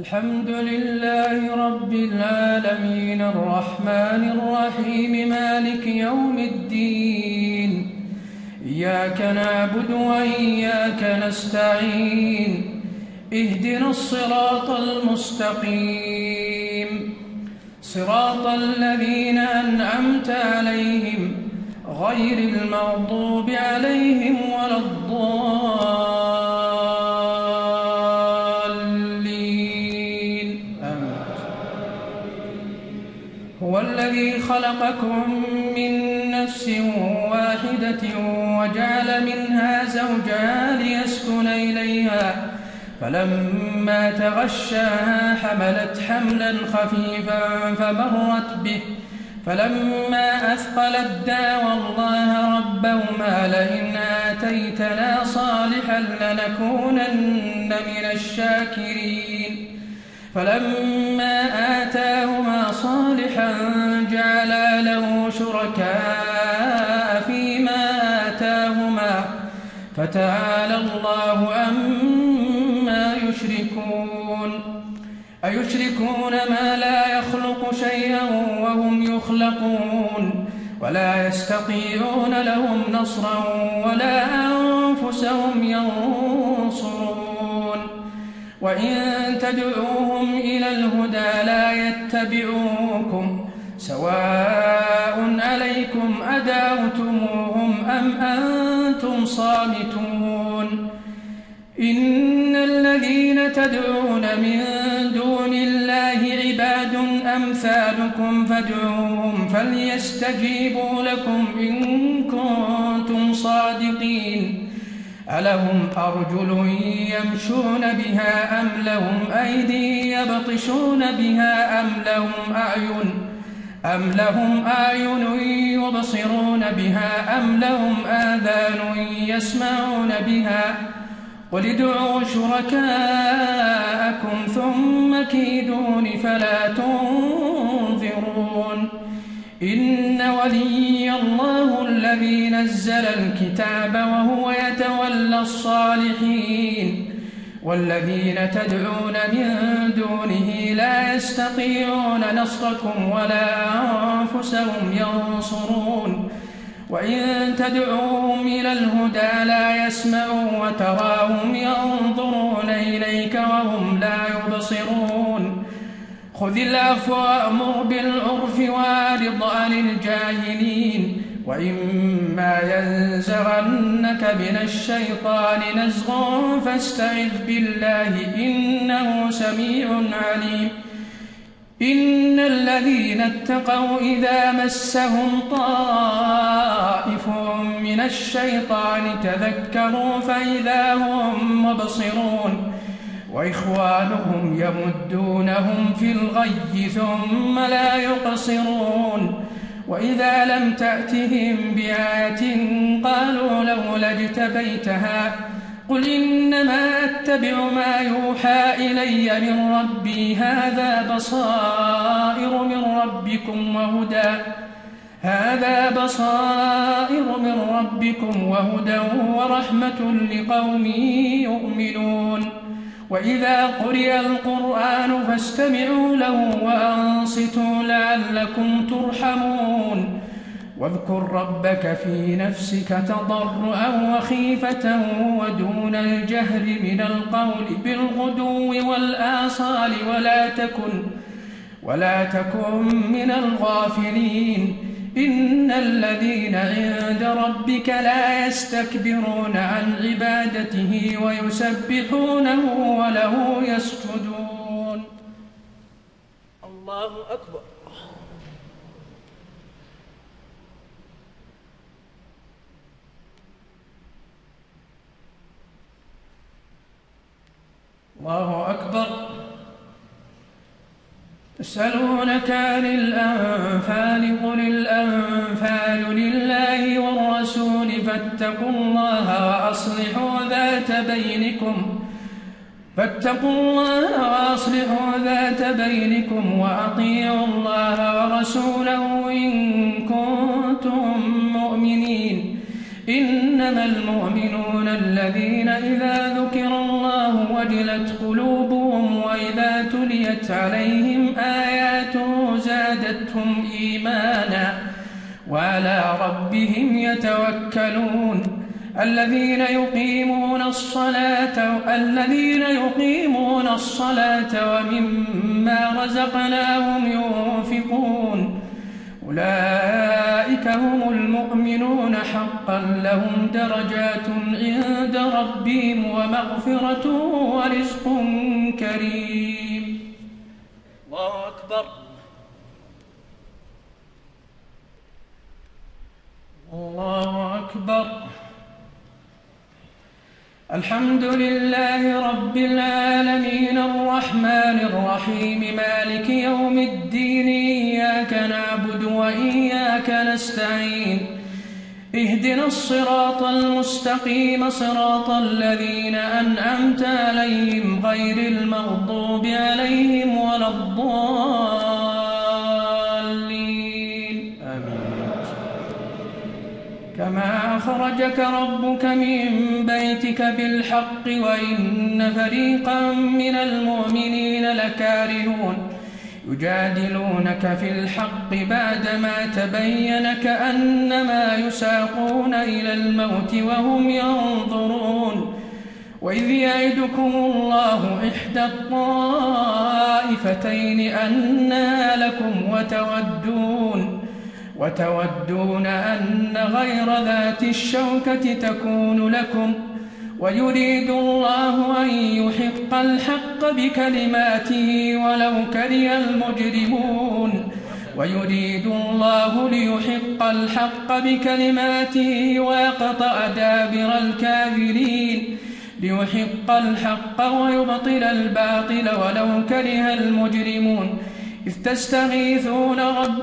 الحمد لله رب العالمين الرحمن الرحيم مالك يوم الدين إياك نعبد وإياك نستعين اهدنا الصراط المستقيم صراط الذين أنعمت عليهم غير المغضوب عليهم ولا الضالين آمين. هو الذي خلقكم من نفس واحدة وجعل منها زوجها ليسكن إليها فلما تغشاها حملت حملا خفيفا فمرت به فلما أثقلت دعوا الله ربهما لئن آتيتنا صالحا لنكونن من الشاكرين فلما آتاهما صالحا جعلا له شركاء فيما آتاهما فتعالى الله عما يشركون أيشركون ما لا يخلق شيئا وهم يخلقون ولا يستطيعون لهم نصرا ولا أنفسهم ينصرون وإن تدعوهم إلى الهدى لا يتبعوكم سواء عليكم أدعوتموهم أم أنتم صامتون إن الذين تدعون من دون الله عباد أمثالكم فادعوهم فليستجيبوا لكم إن كنتم صادقين ألهم أرجل يمشون بها أم لهم أيدي يبطشون بها أم لهم أعين يبصرون بها أم لهم آذان يسمعون بها قل ادعوا شركاءكم ثم كيدون فلا تنظرون إن ولي الله الذي نزل الكتاب وهو يتولى الصالحين والذين تدعون من دونه لا يستطيعون نصركم ولا أنفسهم ينصرون وإن تدعوهم إلى الهدى لا يسمعوا وتراهم ينظرون إليك وهم لا يبصرون خذ العفو وأمر بالعرف وأعرض عن الجاهلين وإما ينزغنك من الشيطان نزغ فاستعذ بالله إنه سميع عليم إن الذين اتقوا إذا مسهم طائف من الشيطان تذكروا فإذا هم مبصرون وإخوانهم يمدونهم في الغي ثم لا يقصرون وإذا لم تأتهم بآية قالوا لولا اجتبيتها قل إنما أتبع ما يوحى إلي من ربي هذا بصائر من ربكم وهدى ورحمة لقوم يؤمنون وإذا قرئ القرآن فاستمعوا له وأنصتوا لعلكم ترحمون واذكر ربك في نفسك تضرعا وخيفة ودون الجهر من القول بالغدو والآصال ولا تكن من الغافلين إن الذين عند ربك لا يستكبرون عن عبادته ويسبحونه وله يسجدون. الله أكبر. الله أكبر. يسألونك عن الأنفال قل الأنفال لله والرسول فاتقوا الله وأصلحوا ذات بينكم وأطيعوا الله ورسوله إن كنتم مؤمنين إنما المؤمنون الذين إذا ذكر الله وجلت قلوبهم وإذا تليت تتلت عليهم آياته زادتهم إيمانا وعلى ربهم يتوكلون الذين يقيمون الصلاة ومما رزقناهم ينفقون أولئك هم المؤمنون حقا لهم درجات عند ربهم ومغفرة ورزق كريم. الله أكبر. الله أكبر. الحمد لله رب العالمين الرحمن الرحيم مالك يوم الدين إياك نعبد وإياك نستعين اهدنا الصراط المستقيم صراط الذين أنعمت عليهم غير المغضوب عليهم ولا الضالين آمين. كما أخرجك ربك من بيتك بالحق وإن فريقا من المؤمنين لكارهون يجادلونك في الحق بعدما تبين كأنما يساقون إلى الموت وهم ينظرون وإذ يعدكم الله إحدى الطائفتين أنها لكم وتودون أن غير ذات الشوكة تكون لكم ويريد الله أن يحق الحق بكلماته ولو كره المجرمون ويريد الله ليحق الحق بكلماته ويقطع دابر الكافرين ليحق الحق ويبطل الباطل ولو كره المجرمون إذ تستغيثون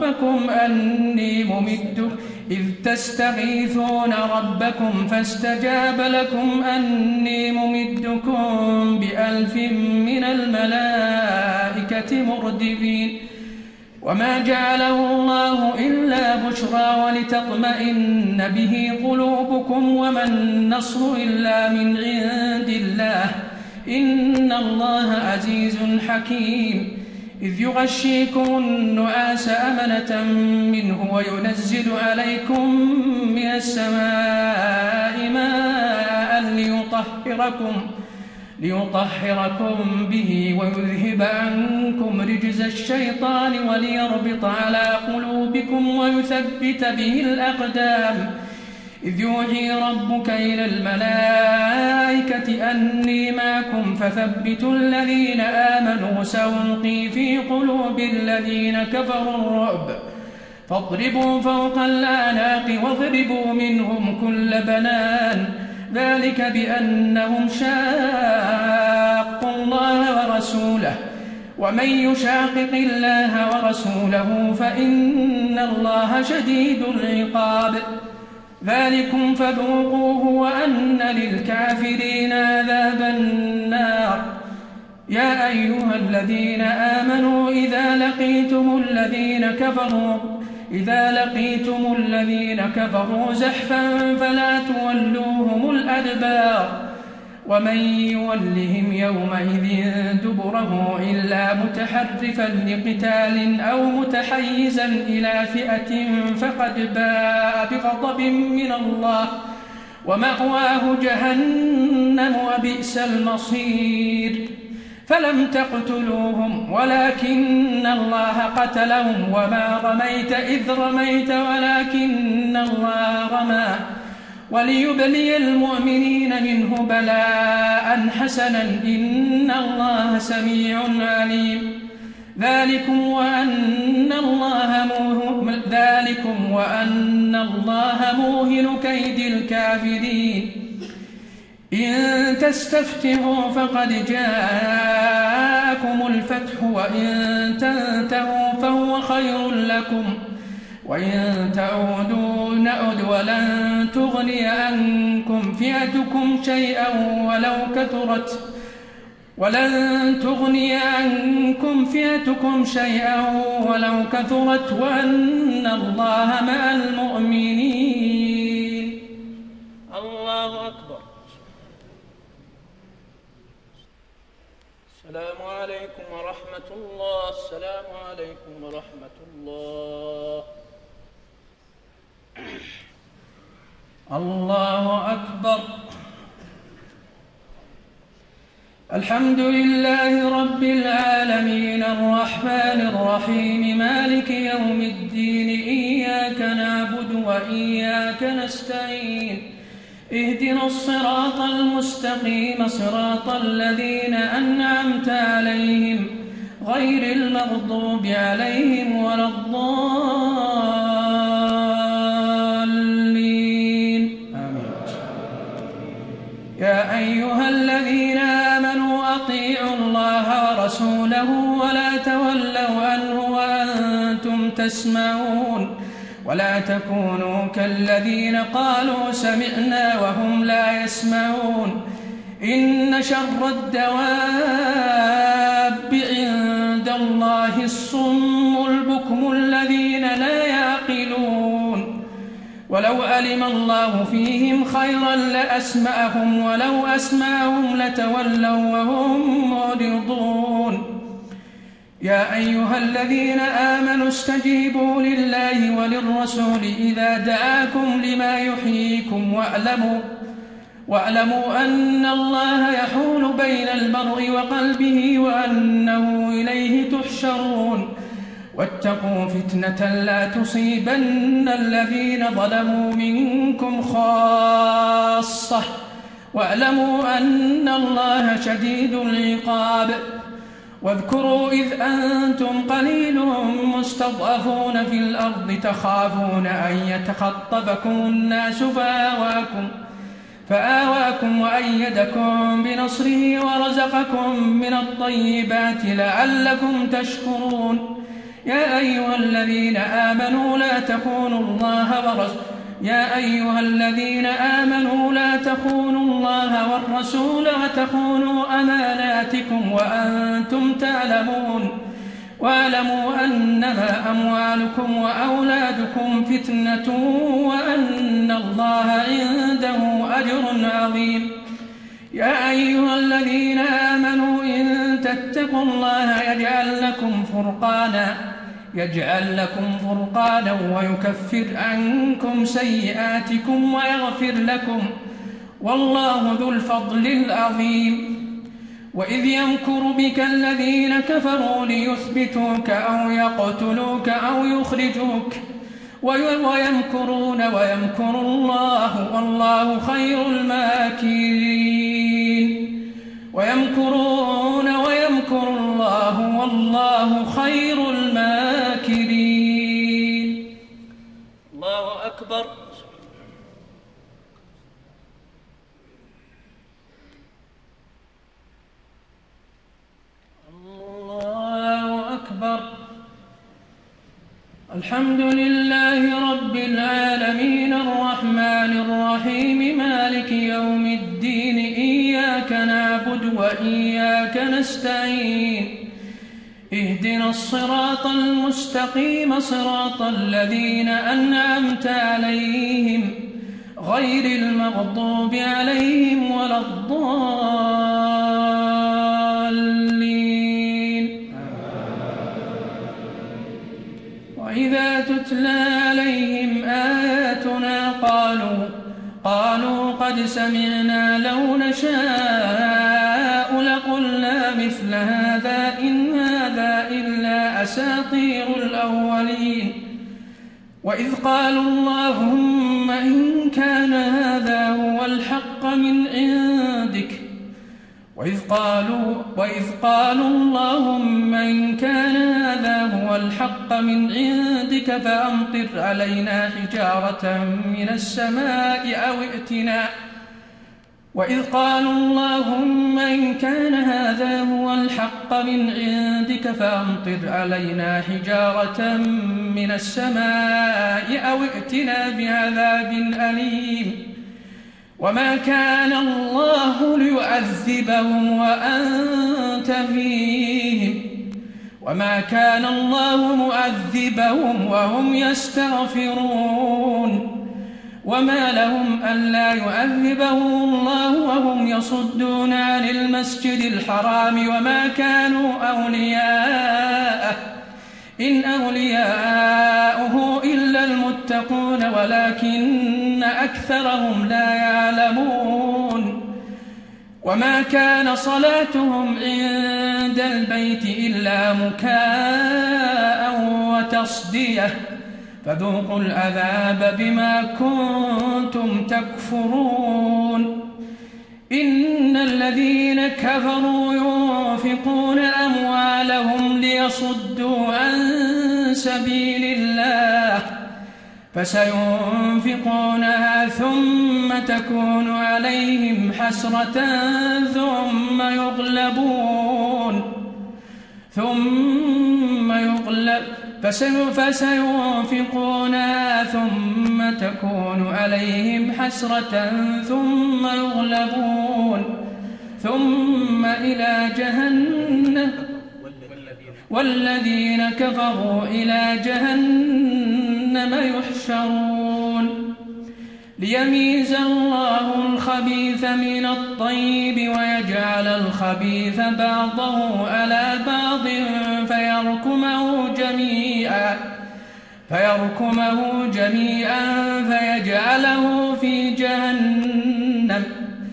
ربكم فاستجاب لكم أني ممدكم ب1000 من الملائكة مردفين وما جعله الله إلا بشرى ولتطمئن به قلوبكم وما النصر إلا من عند الله إن الله عزيز حكيم إذ يغشيكم النعاس أمنة منه وينزل عليكم من السماء ماء ليطهركم به ويذهب عنكم رجز الشيطان وليربط على قلوبكم ويثبت به الأقدام إذ يوحي ربك إلى الملائكة أني معكم فثبتوا الذين آمنوا سألقي في قلوب الذين كفروا الرعب فاضربوا فوق الأعناق واضربوا منهم كل بنان ذلك بأنهم شاقوا الله ورسوله ومن يشاقق الله ورسوله فإن الله شديد العقاب ذلكم فذوقوه وأن للكافرين عذاب النار يا أيها الذين آمنوا إذا لقيتم الذين كفروا زحفا فلا تولوهم الأدبار ومن يولهم يومئذ دبره إلا متحرفا لقتال أو متحيزا إلى فئة فقد باء بغضب من الله ومأواه جهنم وبئس المصير فلم تقتلوهم ولكن الله قتلهم وما رميت إذ رميت ولكن الله رمى وليبلي المؤمنين منه بلاء حسنا إن الله سميع عليم ذلكم وأن الله موهن كيد الكافرين إن تستفتحوا فقد جاءكم الفتح وإن تنتهوا فهو خير لكم وإن تعودوا نعد ولن تغني عنكم فئتكم شيئا ولو كثرت وأن الله مع المؤمنين. الله أكبر. السلام عليكم ورحمة الله. الله أكبر. الحمد لله رب العالمين الرحمن الرحيم مالك يوم الدين إياك نعبد وإياك نستعين اهدنا الصراط المستقيم صراط الذين أنعمت عليهم غير المغضوب عليهم ولا الضالين آمين. يا أيها الذين آمنوا أطيعوا الله ورسوله ولا تولوا عنه وأنتم تسمعون ولا تكونوا كالذين قالوا سمعنا وهم لا يسمعون إن شر الدواب عند الله الصم البكم الذين لا يعقلون ولو علم الله فيهم خيرا لأسمعهم ولو أسمعهم لتولوا وهم معرضون يا أيها الذين آمنوا استجيبوا لله وللرسول إذا دعاكم لما يحييكم واعلموا أن الله يحول بين المرء وقلبه وأنه إليه تحشرون واتقوا فتنة لا تصيبن الذين ظلموا منكم خاصة واعلموا أن الله شديد العقاب واذكروا إذ أنتم قليل مستضعفون في الأرض تخافون أن يتخطفكم الناس فآواكم وأيدكم بنصره ورزقكم من الطيبات لعلكم تشكرون يا أيها الذين آمنوا لا تخونوا الله والرسول وتخونوا أماناتكم وأنتم تعلمون واعلموا أنما أموالكم وأولادكم فتنة وأن الله عنده أجر عظيم يا أيها الذين آمنوا إن تتقوا الله يجعل لكم فرقانا ويكفر عنكم سيئاتكم ويغفر لكم والله ذو الفضل العظيم وإذ يمكر بك الذين كفروا ليثبتوك أو يقتلوك أو يخرجوك ويمكرون ويمكر الله والله خير الماكرين ويمكرون ويمكر الله والله خير الماكرين. الله أكبر. الله أكبر. الحمد لله رب العالمين الرحمن الرحيم مالك يوم الدين إياك نعبد وإياك نستعين اهدنا الصراط المستقيم صراط الذين أنعمت عليهم غير المغضوب عليهم ولا الضالين. وإذا تتلى عليهم آياتنا قالوا قد سمعنا لو نشاء لقلنا مثل هذا إن هذا إلا أساطير الأولين. وإذ قالوا اللهم إن كان هذا هو الحق من عندك وإذ قالوا اللهم إن كان هذا هو الحق من عندك فأمطر علينا حجارة من السماء أو ائتنا وإذ قالوا اللهم إن كان هذا هو الحق من عندك فأمطر علينا حجارة من السماء أو ائتنا بعذاب أليم. وما كان الله ليعذبهم وأنت فيهم وما كان الله معذبهم وهم يستغفرون وما لهم ألا يعذبهم الله وهم يصدون عن المسجد الحرام وما كانوا أولياءه إن أولياؤه إلا المتقون ولكن أكثرهم لا يعلمون وما كان صلاتهم عند البيت إلا مكاء وتصدية فذوقوا العذاب بما كنتم تكفرون إن الذين كفروا ينفقون أموالهم ليصدوا عن سبيل الله فسينفقونها ثم تكون عليهم حسرة فسينفقونها ثم تكون عليهم حسرة ثم يغلبون ثم إلى جهنم والذين كفروا إلى جهنم يحشرون ليميز الله الخبيث من الطيب ويجعل الخبيث بعضه على بعض فيركمه جميعا فيجعله في جهنم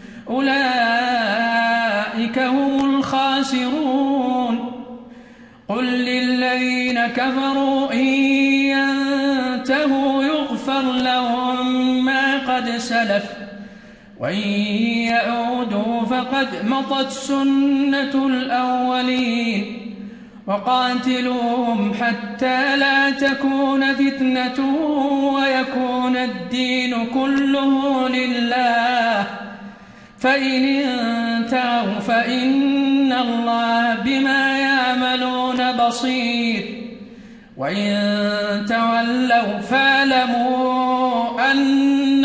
أولئك هم الخاسرون قل للذين كفروا إن ينتهوا يغفر لهم ما قد سلف وإن يعودوا فقد مضت سنة الأولين وقاتلوهم حتى لا تكون فتنة ويكون الدين كله لله فإن انتهوا فإن الله بما يعملون بصير وإن تولوا فاعلموا أن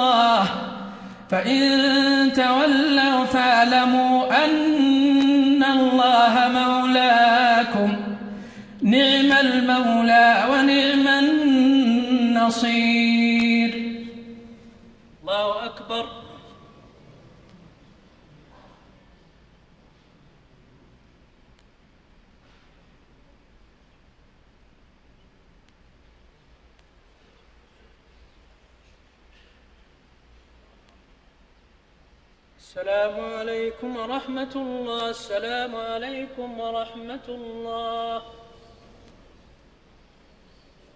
الله مولاكم نعم المولى ونعم النصير. الله أكبر. السلام عليكم ورحمة الله. السلام عليكم ورحمة الله.